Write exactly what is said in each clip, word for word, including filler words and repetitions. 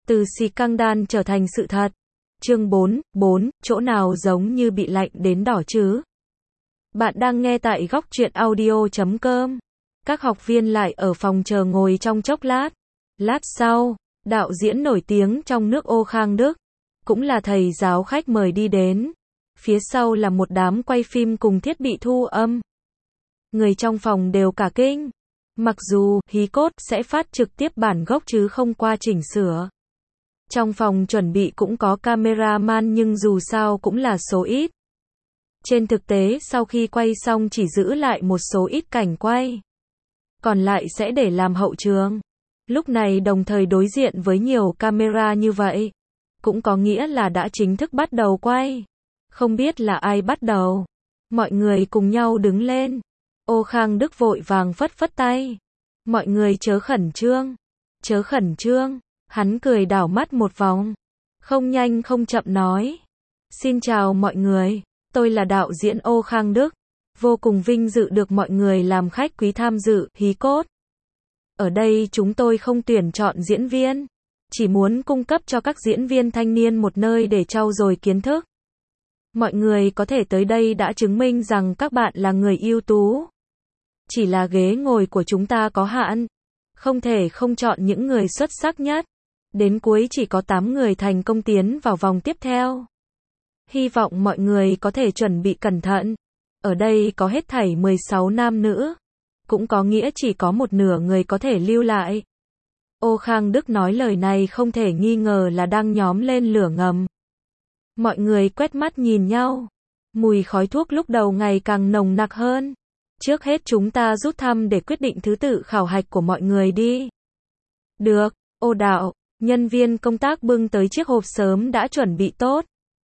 Từ scandal trở thành sự thật. Chương bốn, bốn, chỗ nào giống như bị lạnh đến đỏ chứ? Bạn đang nghe tại góc truyện audio chấm com. Các học viên lại ở phòng chờ ngồi trong chốc lát. Lát sau, đạo diễn nổi tiếng trong nước Ô Khang Đức, cũng là thầy giáo khách mời đi đến. Phía sau là một đám quay phim cùng thiết bị thu âm. Người trong phòng đều cả kinh. Mặc dù hí cốt sẽ phát trực tiếp bản gốc chứ không qua chỉnh sửa. Trong phòng chuẩn bị cũng có cameraman nhưng dù sao cũng là số ít. Trên thực tế sau khi quay xong chỉ giữ lại một số ít cảnh quay. Còn lại sẽ để làm hậu trường. Lúc này đồng thời đối diện với nhiều camera như vậy, cũng có nghĩa là đã chính thức bắt đầu quay. Không biết là ai bắt đầu. Mọi người cùng nhau đứng lên. Ô Khang Đức vội vàng phất phất tay. Mọi người chớ khẩn trương. Chớ khẩn trương. Hắn cười đảo mắt một vòng. Không nhanh không chậm nói. Xin chào mọi người. Tôi là đạo diễn Ô Khang Đức. Vô cùng vinh dự được mọi người làm khách quý tham dự hí cốt. Ở đây chúng tôi không tuyển chọn diễn viên. Chỉ muốn cung cấp cho các diễn viên thanh niên một nơi để trau dồi kiến thức. Mọi người có thể tới đây đã chứng minh rằng các bạn là người ưu tú. Chỉ là ghế ngồi của chúng ta có hạn. Không thể không chọn những người xuất sắc nhất. Đến cuối chỉ có tám người thành công tiến vào vòng tiếp theo. Hy vọng mọi người có thể chuẩn bị cẩn thận. Ở đây có hết thảy mười sáu nam nữ. Cũng có nghĩa chỉ có một nửa người có thể lưu lại. Ô Khang Đức nói lời này không thể nghi ngờ là đang nhóm lên lửa ngầm. Mọi người quét mắt nhìn nhau. Mùi khói thuốc lúc đầu ngày càng nồng nặc hơn. Trước hết chúng ta rút thăm để quyết định thứ tự khảo hạch của mọi người đi. Được, Ô đạo. Nhân viên công tác bưng tới chiếc hộp sớm đã chuẩn bị tốt.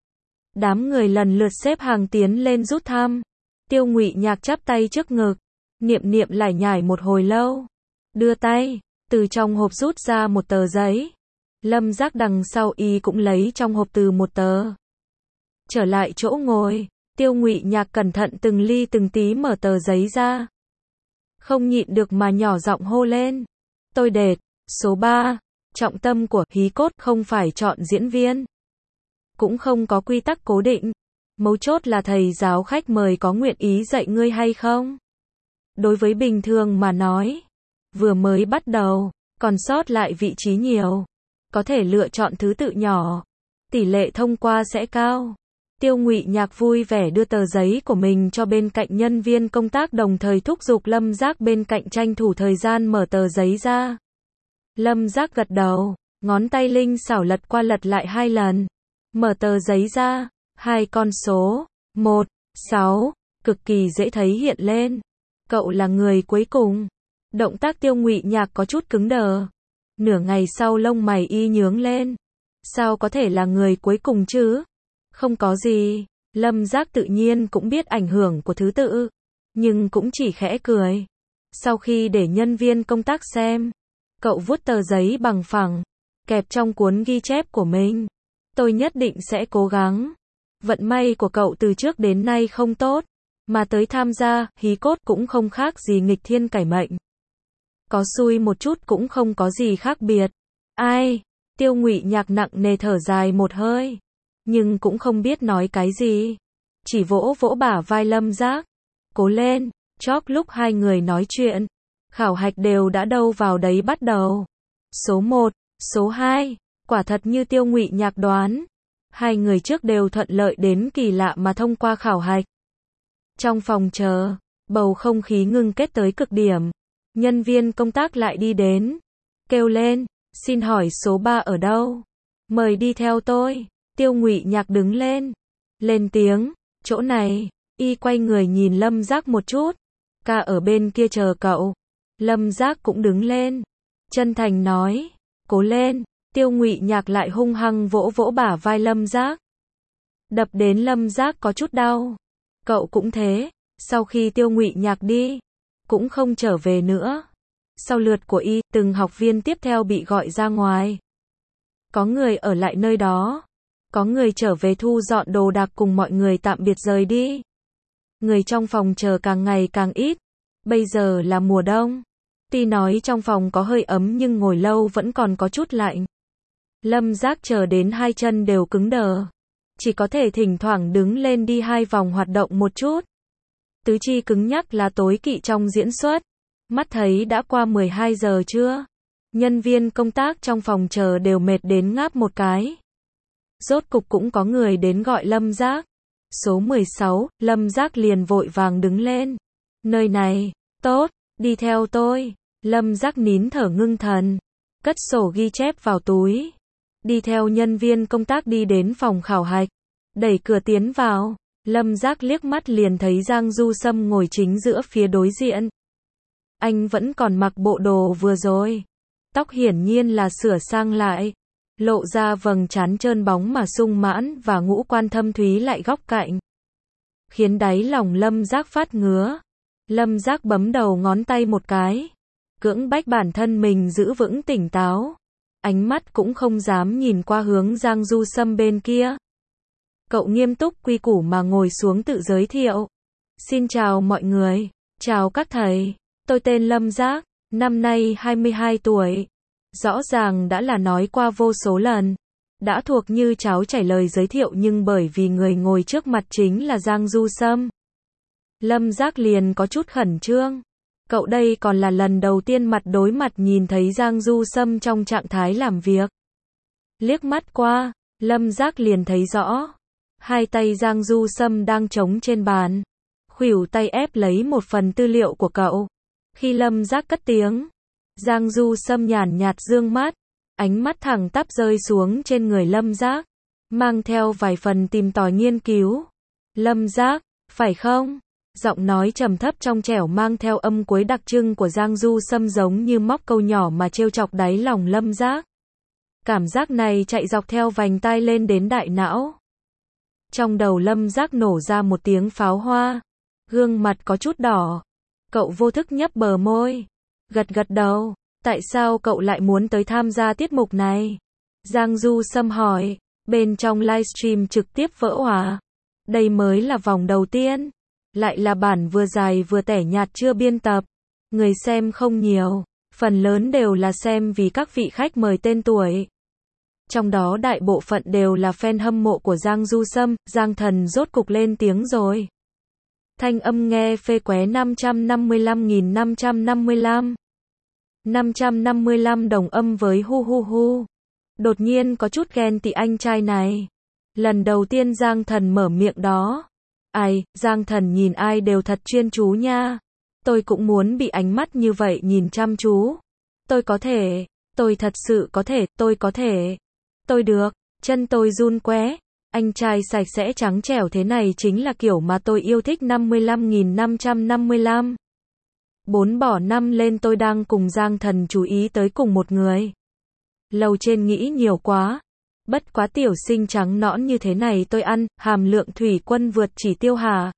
Đám người lần lượt xếp hàng tiến lên rút thăm. Tiêu Ngụy Nhạc chắp tay trước ngực. Niệm niệm lải nhải một hồi lâu. Đưa tay, từ trong hộp rút ra một tờ giấy. Lâm Giác đằng sau y cũng lấy trong hộp từ một tờ. Trở lại chỗ ngồi, Tiêu Ngụy Nhạc cẩn thận từng ly từng tí mở tờ giấy ra. Không nhịn được mà nhỏ giọng hô lên. Tôi đệt, số ba. Trọng tâm của hí cốt không phải chọn diễn viên. Cũng không có quy tắc cố định. Mấu chốt là thầy giáo khách mời có nguyện ý dạy ngươi hay không? Đối với bình thường mà nói, vừa mới bắt đầu, còn sót lại vị trí nhiều. Có thể lựa chọn thứ tự nhỏ. Tỷ lệ thông qua sẽ cao. Tiêu Ngụy Nhạc vui vẻ đưa tờ giấy của mình cho bên cạnh nhân viên công tác đồng thời thúc giục Lâm Giác bên cạnh tranh thủ thời gian mở tờ giấy ra. Lâm Giác gật đầu, ngón tay linh xảo lật qua lật lại hai lần. Mở tờ giấy ra, hai con số, một, sáu, cực kỳ dễ thấy hiện lên. Cậu là người cuối cùng. Động tác Tiêu Ngụy Nhạc có chút cứng đờ. Nửa ngày sau lông mày y nhướng lên. Sao có thể là người cuối cùng chứ? Không có gì. Lâm Giác tự nhiên cũng biết ảnh hưởng của thứ tự. Nhưng cũng chỉ khẽ cười. Sau khi để nhân viên công tác xem, cậu vuốt tờ giấy bằng phẳng, kẹp trong cuốn ghi chép của mình. Tôi nhất định sẽ cố gắng. Vận may của cậu từ trước đến nay không tốt, mà tới tham gia hí cốt cũng không khác gì nghịch thiên cải mệnh. Có xui một chút cũng không có gì khác biệt. Ai? Tiêu Ngụy Nhạc nặng nề thở dài một hơi, nhưng cũng không biết nói cái gì. Chỉ vỗ vỗ bả vai Lâm Giác. Cố lên, chóp lúc hai người nói chuyện. Khảo hạch đều đã đâu vào đấy bắt đầu. Số một, số hai, quả thật như Tiêu Ngụy Nhạc đoán. Hai người trước đều thuận lợi đến kỳ lạ mà thông qua khảo hạch. Trong phòng chờ, bầu không khí ngưng kết tới cực điểm. Nhân viên công tác lại đi đến. Kêu lên, xin hỏi số ba ở đâu? Mời đi theo tôi. Tiêu Ngụy Nhạc đứng lên. Lên tiếng, chỗ này. Y quay người nhìn Lâm Giác một chút. Ca ở bên kia chờ cậu. Lâm Giác cũng đứng lên. Chân thành nói, cố lên. Tiêu Ngụy Nhạc lại hung hăng vỗ vỗ bả vai Lâm Giác. Đập đến Lâm Giác có chút đau. Cậu cũng thế. Sau khi Tiêu Ngụy Nhạc đi, cũng không trở về nữa. Sau lượt của y, từng học viên tiếp theo bị gọi ra ngoài. Có người ở lại nơi đó. Có người trở về thu dọn đồ đạc cùng mọi người tạm biệt rời đi. Người trong phòng chờ càng ngày càng ít. Bây giờ là mùa đông. Tuy nói trong phòng có hơi ấm nhưng ngồi lâu vẫn còn có chút lạnh. Lâm Giác chờ đến hai chân đều cứng đờ. Chỉ có thể thỉnh thoảng đứng lên đi hai vòng hoạt động một chút. Tứ chi cứng nhắc là tối kỵ trong diễn xuất. Mắt thấy đã qua mười hai giờ trưa. Nhân viên công tác trong phòng chờ đều mệt đến ngáp một cái. Rốt cục cũng có người đến gọi Lâm Giác. Số mười sáu, Lâm Giác liền vội vàng đứng lên. Nơi này, tốt, đi theo tôi. Lâm Giác nín thở ngưng thần. Cất sổ ghi chép vào túi. Đi theo nhân viên công tác đi đến phòng khảo hạch. Đẩy cửa tiến vào. Lâm Giác liếc mắt liền thấy Giang Du Sâm ngồi chính giữa phía đối diện. Anh vẫn còn mặc bộ đồ vừa rồi. Tóc hiển nhiên là sửa sang lại. Lộ ra vầng trán trơn bóng mà sung mãn và ngũ quan thâm thúy lại góc cạnh. Khiến đáy lòng Lâm Giác phát ngứa. Lâm Giác bấm đầu ngón tay một cái. Cưỡng bách bản thân mình giữ vững tỉnh táo. Ánh mắt cũng không dám nhìn qua hướng Giang Du Sâm bên kia. Cậu nghiêm túc quy củ mà ngồi xuống tự giới thiệu. Xin chào mọi người. Chào các thầy. Tôi tên Lâm Giác. Năm nay hai mươi hai tuổi. Rõ ràng đã là nói qua vô số lần. Đã thuộc như cháo chảy lời giới thiệu nhưng bởi vì người ngồi trước mặt chính là Giang Du Sâm. Lâm Giác liền có chút khẩn trương. Cậu đây còn là lần đầu tiên mặt đối mặt nhìn thấy Giang Du Sâm trong trạng thái làm việc. Liếc mắt qua, Lâm Giác liền thấy rõ. Hai tay Giang Du Sâm đang trống trên bàn. Khuỷu tay ép lấy một phần tư liệu của cậu. Khi Lâm Giác cất tiếng, Giang Du Sâm nhàn nhạt dương mắt. Ánh mắt thẳng tắp rơi xuống trên người Lâm Giác. Mang theo vài phần tìm tòi nghiên cứu. Lâm Giác, phải không? Giọng nói trầm thấp trong trẻo mang theo âm cuối đặc trưng của Giang Du Sâm giống như móc câu nhỏ mà trêu chọc đáy lòng Lâm Giác. Cảm giác này chạy dọc theo vành tai lên đến đại não. Trong đầu Lâm Giác nổ ra một tiếng pháo hoa. Gương mặt có chút đỏ. Cậu vô thức nhấp bờ môi. Gật gật đầu. Tại sao cậu lại muốn tới tham gia tiết mục này? Giang Du Sâm hỏi. Bên trong livestream trực tiếp vỡ òa. Đây mới là vòng đầu tiên. Lại là bản vừa dài vừa tẻ nhạt chưa biên tập. Người xem không nhiều. Phần lớn đều là xem vì các vị khách mời tên tuổi. Trong đó đại bộ phận đều là fan hâm mộ của Giang Du Sâm. Giang Thần rốt cục lên tiếng rồi. Thanh âm nghe phê qué năm trăm năm mươi lăm nghìn năm trăm năm mươi lăm. năm trăm năm mươi lăm đồng âm với hu hu hu. Đột nhiên có chút ghen tị anh trai này. Lần đầu tiên Giang Thần mở miệng đó. Ai, Giang Thần nhìn ai đều thật chuyên chú nha. Tôi cũng muốn bị ánh mắt như vậy nhìn chăm chú. Tôi có thể, tôi thật sự có thể, tôi có thể. Tôi được, chân tôi run qué. Anh trai sạch sẽ trắng trẻo thế này chính là kiểu mà tôi yêu thích. Năm mươi lăm nghìn năm trăm năm mươi lăm. Bốn bỏ năm lên tôi đang cùng Giang Thần chú ý tới cùng một người. Lầu trên nghĩ nhiều quá. Bất quá tiểu sinh trắng nõn như thế này tôi ăn, hàm lượng thủy quân vượt chỉ tiêu hả?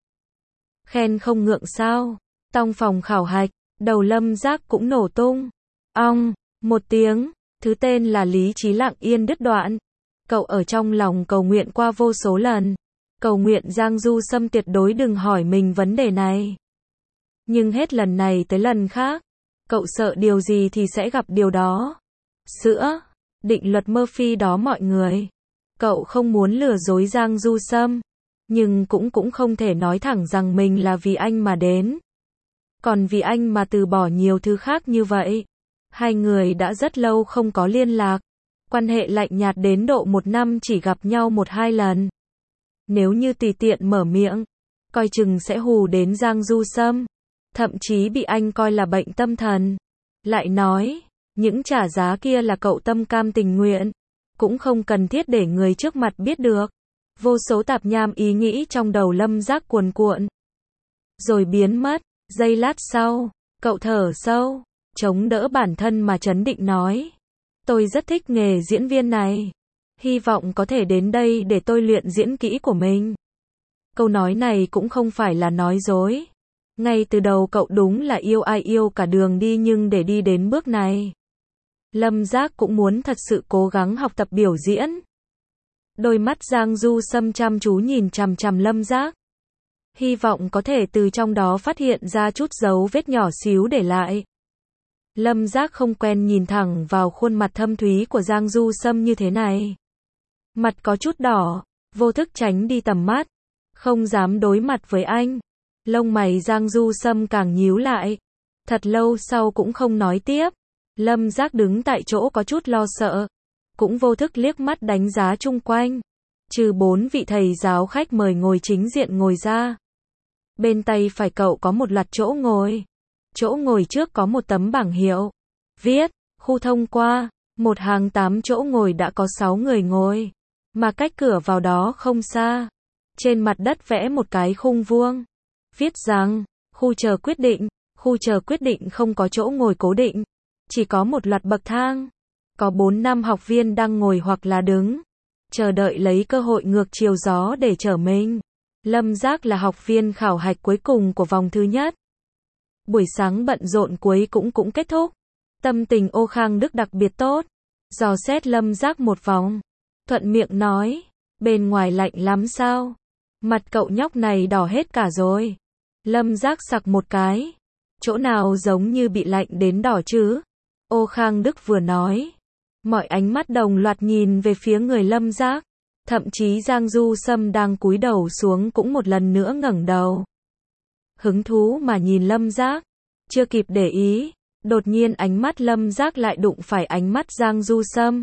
Khen không ngượng sao? Trong phòng khảo hạch, đầu Lâm Giác cũng nổ tung. Ong, một tiếng, thứ tên là lý trí lặng yên đứt đoạn. Cậu ở trong lòng cầu nguyện qua vô số lần. Cầu nguyện Giang Du Sâm tuyệt đối đừng hỏi mình vấn đề này. Nhưng hết lần này tới lần khác, cậu sợ điều gì thì sẽ gặp điều đó. Sữa, định luật Murphy đó mọi người. Cậu không muốn lừa dối Giang Du Sâm, nhưng cũng cũng không thể nói thẳng rằng mình là vì anh mà đến. Còn vì anh mà từ bỏ nhiều thứ khác như vậy. Hai người đã rất lâu không có liên lạc. Quan hệ lạnh nhạt đến độ một năm chỉ gặp nhau một hai lần. Nếu như tùy tiện mở miệng, coi chừng sẽ hù đến Giang Du Sâm. Thậm chí bị anh coi là bệnh tâm thần. Lại nói, những trả giá kia là cậu tâm cam tình nguyện. Cũng không cần thiết để người trước mặt biết được. Vô số tạp nham ý nghĩ trong đầu Lâm Giác cuồn cuộn. Rồi biến mất. Giây lát sau, cậu thở sâu, chống đỡ bản thân mà trấn định nói. Tôi rất thích nghề diễn viên này. Hy vọng có thể đến đây để tôi luyện diễn kỹ của mình. Câu nói này cũng không phải là nói dối. Ngay từ đầu cậu đúng là yêu ai yêu cả đường đi, nhưng để đi đến bước này, Lâm Giác cũng muốn thật sự cố gắng học tập biểu diễn. Đôi mắt Giang Du Sâm chăm chú nhìn chằm chằm Lâm Giác. Hy vọng có thể từ trong đó phát hiện ra chút dấu vết nhỏ xíu để lại. Lâm Giác không quen nhìn thẳng vào khuôn mặt thâm thúy của Giang Du Sâm như thế này. Mặt có chút đỏ, vô thức tránh đi tầm mắt, không dám đối mặt với anh. Lông mày Giang Du Sâm càng nhíu lại. Thật lâu sau cũng không nói tiếp. Lâm Giác đứng tại chỗ có chút lo sợ, cũng vô thức liếc mắt đánh giá chung quanh. Trừ bốn vị thầy giáo khách mời ngồi chính diện ngồi ra, bên tay phải cậu có một loạt chỗ ngồi. Chỗ ngồi trước có một tấm bảng hiệu, viết, khu thông qua, một hàng tám chỗ ngồi đã có sáu người ngồi, mà cách cửa vào đó không xa. Trên mặt đất vẽ một cái khung vuông, viết rằng, khu chờ quyết định, khu chờ quyết định không có chỗ ngồi cố định, chỉ có một loạt bậc thang. Có bốn năm học viên đang ngồi hoặc là đứng, chờ đợi lấy cơ hội ngược chiều gió để trở mình. Lâm Giác là học viên khảo hạch cuối cùng của vòng thứ nhất. Buổi sáng bận rộn cuối cũng cũng kết thúc. Tâm tình Ô Khang Đức đặc biệt tốt. Dò xét Lâm Giác một vòng, thuận miệng nói, bên ngoài lạnh lắm sao? Mặt cậu nhóc này đỏ hết cả rồi. Lâm Giác sặc một cái. Chỗ nào giống như bị lạnh đến đỏ chứ? Ô Khang Đức vừa nói, mọi ánh mắt đồng loạt nhìn về phía người Lâm Giác. Thậm chí Giang Du Sâm đang cúi đầu xuống cũng một lần nữa ngẩng đầu, hứng thú mà nhìn Lâm Giác. Chưa kịp để ý, đột nhiên ánh mắt Lâm Giác lại đụng phải ánh mắt Giang Du Sâm.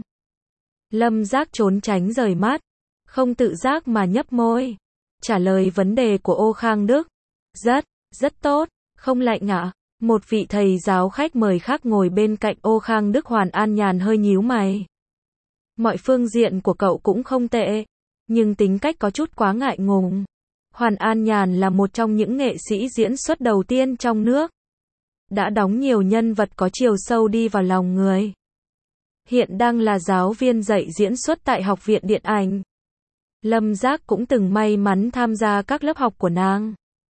Lâm Giác trốn tránh rời mắt, không tự giác mà nhấp môi, trả lời vấn đề của Ô Khang Đức. Rất, rất tốt, không lạnh ạ. Một vị thầy giáo khách mời khác ngồi bên cạnh Ô Khang Đức Hoàn An Nhàn hơi nhíu mày. Mọi phương diện của cậu cũng không tệ, nhưng tính cách có chút quá ngại ngùng. Hoàn An Nhàn là một trong những nghệ sĩ diễn xuất đầu tiên trong nước, đã đóng nhiều nhân vật có chiều sâu đi vào lòng người. Hiện đang là giáo viên dạy diễn xuất tại Học viện Điện ảnh. Lâm Giác cũng từng may mắn tham gia các lớp học của nàng.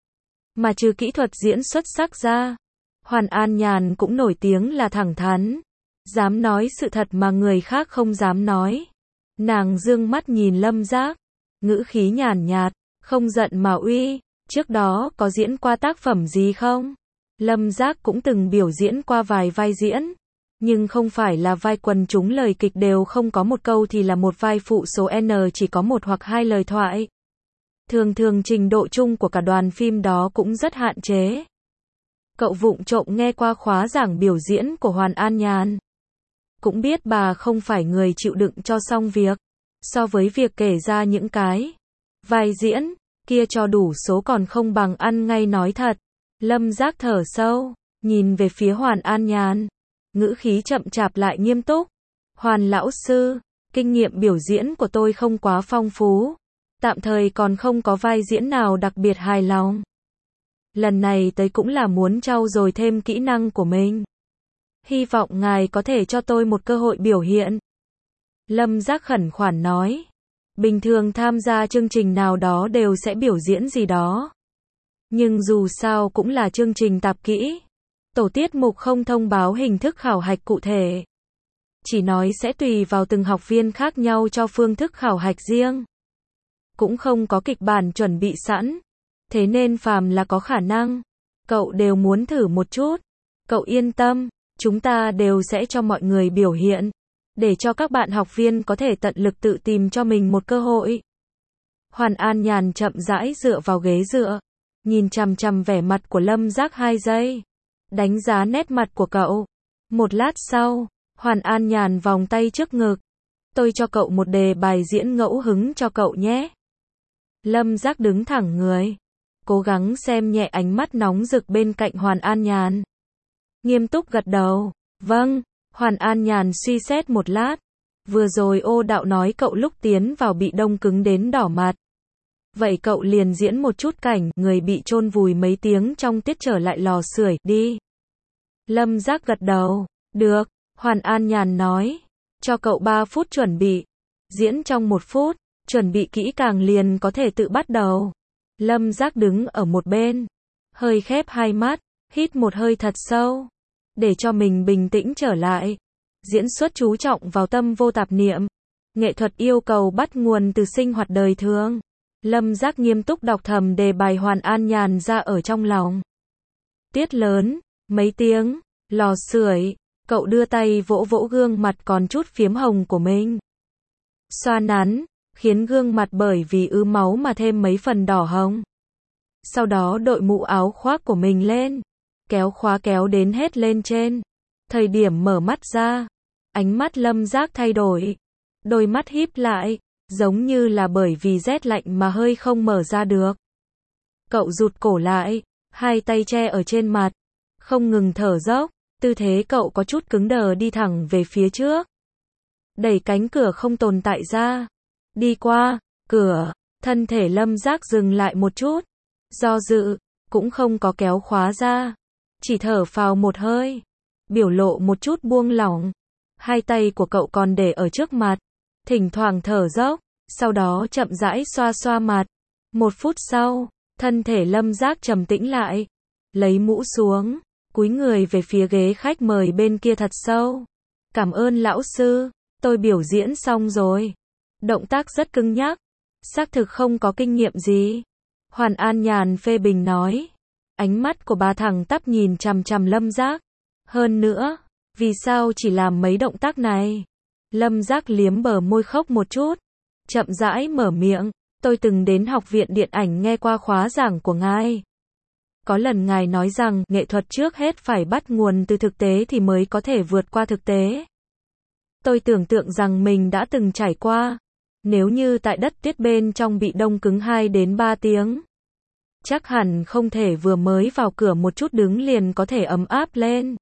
Mà trừ kỹ thuật diễn xuất sắc ra, Hoàn An Nhàn cũng nổi tiếng là thẳng thắn, dám nói sự thật mà người khác không dám nói. Nàng dương mắt nhìn Lâm Giác, ngữ khí nhàn nhạt, không giận mà uy. Trước đó có diễn qua tác phẩm gì không? Lâm Giác cũng từng biểu diễn qua vài vai diễn, nhưng không phải là vai quần chúng lời kịch đều không có một câu thì là một vai phụ số N chỉ có một hoặc hai lời thoại. Thường thường trình độ chung của cả đoàn phim đó cũng rất hạn chế. Cậu vụng trộm nghe qua khóa giảng biểu diễn của Hoàn An Nhàn, cũng biết bà không phải người chịu đựng cho xong việc. So với việc kể ra những cái vai diễn kia cho đủ số còn không bằng ăn ngay nói thật. Lâm Giác thở sâu, nhìn về phía Hoàn An Nhàn, ngữ khí chậm chạp lại nghiêm túc. Hoàn lão sư, kinh nghiệm biểu diễn của tôi không quá phong phú, tạm thời còn không có vai diễn nào đặc biệt hài lòng. Lần này tới cũng là muốn trau dồi thêm kỹ năng của mình. Hy vọng ngài có thể cho tôi một cơ hội biểu hiện. Lâm Giác khẩn khoản nói. Bình thường tham gia chương trình nào đó đều sẽ biểu diễn gì đó. Nhưng dù sao cũng là chương trình tạp kỹ. Tổ tiết mục không thông báo hình thức khảo hạch cụ thể. Chỉ nói sẽ tùy vào từng học viên khác nhau cho phương thức khảo hạch riêng. Cũng không có kịch bản chuẩn bị sẵn. Thế nên phàm là có khả năng, cậu đều muốn thử một chút. Cậu yên tâm, chúng ta đều sẽ cho mọi người biểu hiện, để cho các bạn học viên có thể tận lực tự tìm cho mình một cơ hội. Hoàn An Nhàn chậm rãi dựa vào ghế dựa, nhìn chằm chằm vẻ mặt của Lâm Giác hai giây, đánh giá nét mặt của cậu. Một lát sau, Hoàn An Nhàn vòng tay trước ngực. Tôi cho cậu một đề bài diễn ngẫu hứng cho cậu nhé. Lâm Giác đứng thẳng người, cố gắng xem nhẹ ánh mắt nóng rực bên cạnh Hoàn An Nhàn. Nghiêm túc gật đầu. Vâng. Hoàn An Nhàn suy xét một lát. Vừa rồi Ô Đạo nói cậu lúc tiến vào bị đông cứng đến đỏ mặt. Vậy cậu liền diễn một chút cảnh người bị chôn vùi mấy tiếng trong tiết trở lại lò sưởi đi. Lâm Giác gật đầu. Được. Hoàn An Nhàn nói. Cho cậu ba phút chuẩn bị. Diễn trong một phút. Chuẩn bị kỹ càng liền có thể tự bắt đầu. Lâm Giác đứng ở một bên, hơi khép hai mắt, hít một hơi thật sâu, để cho mình bình tĩnh trở lại. Diễn xuất chú trọng vào tâm vô tạp niệm. Nghệ thuật yêu cầu bắt nguồn từ sinh hoạt đời thường. Lâm Giác nghiêm túc đọc thầm đề bài Hoàn An Nhàn ra ở trong lòng. Tiết lớn, mấy tiếng, lò sưởi, cậu đưa tay vỗ vỗ gương mặt còn chút phiếm hồng của mình. Xoa nắn, khiến gương mặt bởi vì ứ máu mà thêm mấy phần đỏ hồng. Sau đó đội mũ áo khoác của mình lên, kéo khóa kéo đến hết lên trên. Thời điểm mở mắt ra, ánh mắt Lâm Giác thay đổi. Đôi mắt híp lại, giống như là bởi vì rét lạnh mà hơi không mở ra được. Cậu rụt cổ lại, hai tay che ở trên mặt, không ngừng thở dốc, tư thế cậu có chút cứng đờ đi thẳng về phía trước. Đẩy cánh cửa không tồn tại ra, đi qua cửa, thân thể Lâm Giác dừng lại một chút, do dự, cũng không có kéo khóa ra, chỉ thở phào một hơi, biểu lộ một chút buông lỏng. Hai tay của cậu còn để ở trước mặt, thỉnh thoảng thở dốc, sau đó chậm rãi xoa xoa mặt. Một phút sau, thân thể Lâm Giác trầm tĩnh lại, lấy mũ xuống, cúi người về phía ghế khách mời bên kia thật sâu. Cảm ơn lão sư, tôi biểu diễn xong rồi. Động tác rất cứng nhắc, xác thực không có kinh nghiệm gì. Hoàn An Nhàn phê bình nói. Ánh mắt của bà thẳng tắp nhìn chằm chằm Lâm Giác. Hơn nữa, vì sao chỉ làm mấy động tác này? Lâm Giác liếm bờ môi khóc một chút, chậm rãi mở miệng. Tôi từng đến học viện điện ảnh nghe qua khóa giảng của ngài. Có lần ngài nói rằng nghệ thuật trước hết phải bắt nguồn từ thực tế thì mới có thể vượt qua thực tế. Tôi tưởng tượng rằng mình đã từng trải qua. Nếu như tại đất tuyết bên trong bị đông cứng hai đến ba tiếng, chắc hẳn không thể vừa mới vào cửa một chút đứng liền có thể ấm áp lên.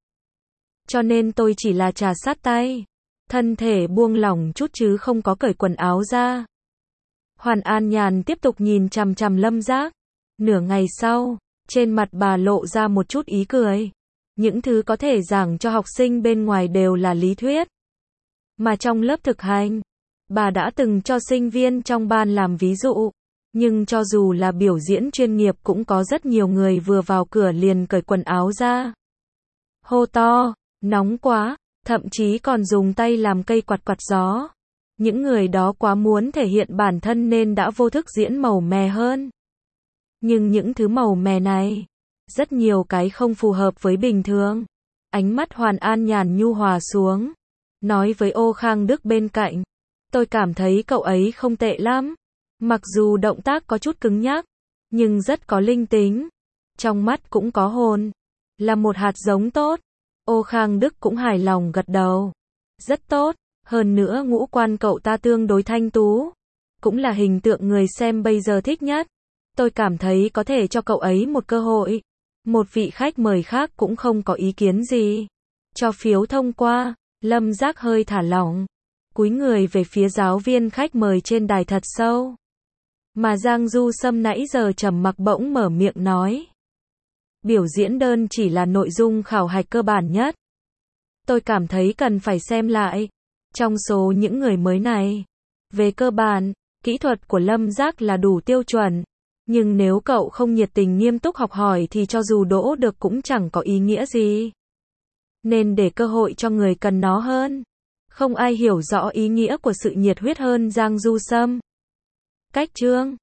Cho nên tôi chỉ là trà sát tay, thân thể buông lỏng chút chứ không có cởi quần áo ra. Hoàn An Nhàn tiếp tục nhìn chằm chằm Lâm Giác. Nửa ngày sau, trên mặt bà lộ ra một chút ý cười. Những thứ có thể giảng cho học sinh bên ngoài đều là lý thuyết. Mà trong lớp thực hành, bà đã từng cho sinh viên trong ban làm ví dụ. Nhưng cho dù là biểu diễn chuyên nghiệp cũng có rất nhiều người vừa vào cửa liền cởi quần áo ra. Hô to, nóng quá, thậm chí còn dùng tay làm cây quạt quạt gió. Những người đó quá muốn thể hiện bản thân nên đã vô thức diễn màu mè hơn. Nhưng những thứ màu mè này, rất nhiều cái không phù hợp với bình thường. Ánh mắt Hoàn An Nhàn nhu hòa xuống, nói với Ô Khang Đức bên cạnh. Tôi cảm thấy cậu ấy không tệ lắm. Mặc dù động tác có chút cứng nhắc, nhưng rất có linh tính. Trong mắt cũng có hồn. Là một hạt giống tốt. Ô Khang Đức cũng hài lòng gật đầu. Rất tốt. Hơn nữa ngũ quan cậu ta tương đối thanh tú. Cũng là hình tượng người xem bây giờ thích nhất. Tôi cảm thấy có thể cho cậu ấy một cơ hội. Một vị khách mời khác cũng không có ý kiến gì. Cho phiếu thông qua. Lâm Giác hơi thả lỏng, cúi người về phía giáo viên khách mời trên đài thật sâu. Mà Giang Du Sâm nãy giờ trầm mặc bỗng mở miệng nói. Biểu diễn đơn chỉ là nội dung khảo hạch cơ bản nhất. Tôi cảm thấy cần phải xem lại. Trong số những người mới này, về cơ bản, kỹ thuật của Lâm Giác là đủ tiêu chuẩn. Nhưng nếu cậu không nhiệt tình nghiêm túc học hỏi thì cho dù đỗ được cũng chẳng có ý nghĩa gì. Nên để cơ hội cho người cần nó hơn. Không ai hiểu rõ ý nghĩa của sự nhiệt huyết hơn Giang Du Sâm. Cách chương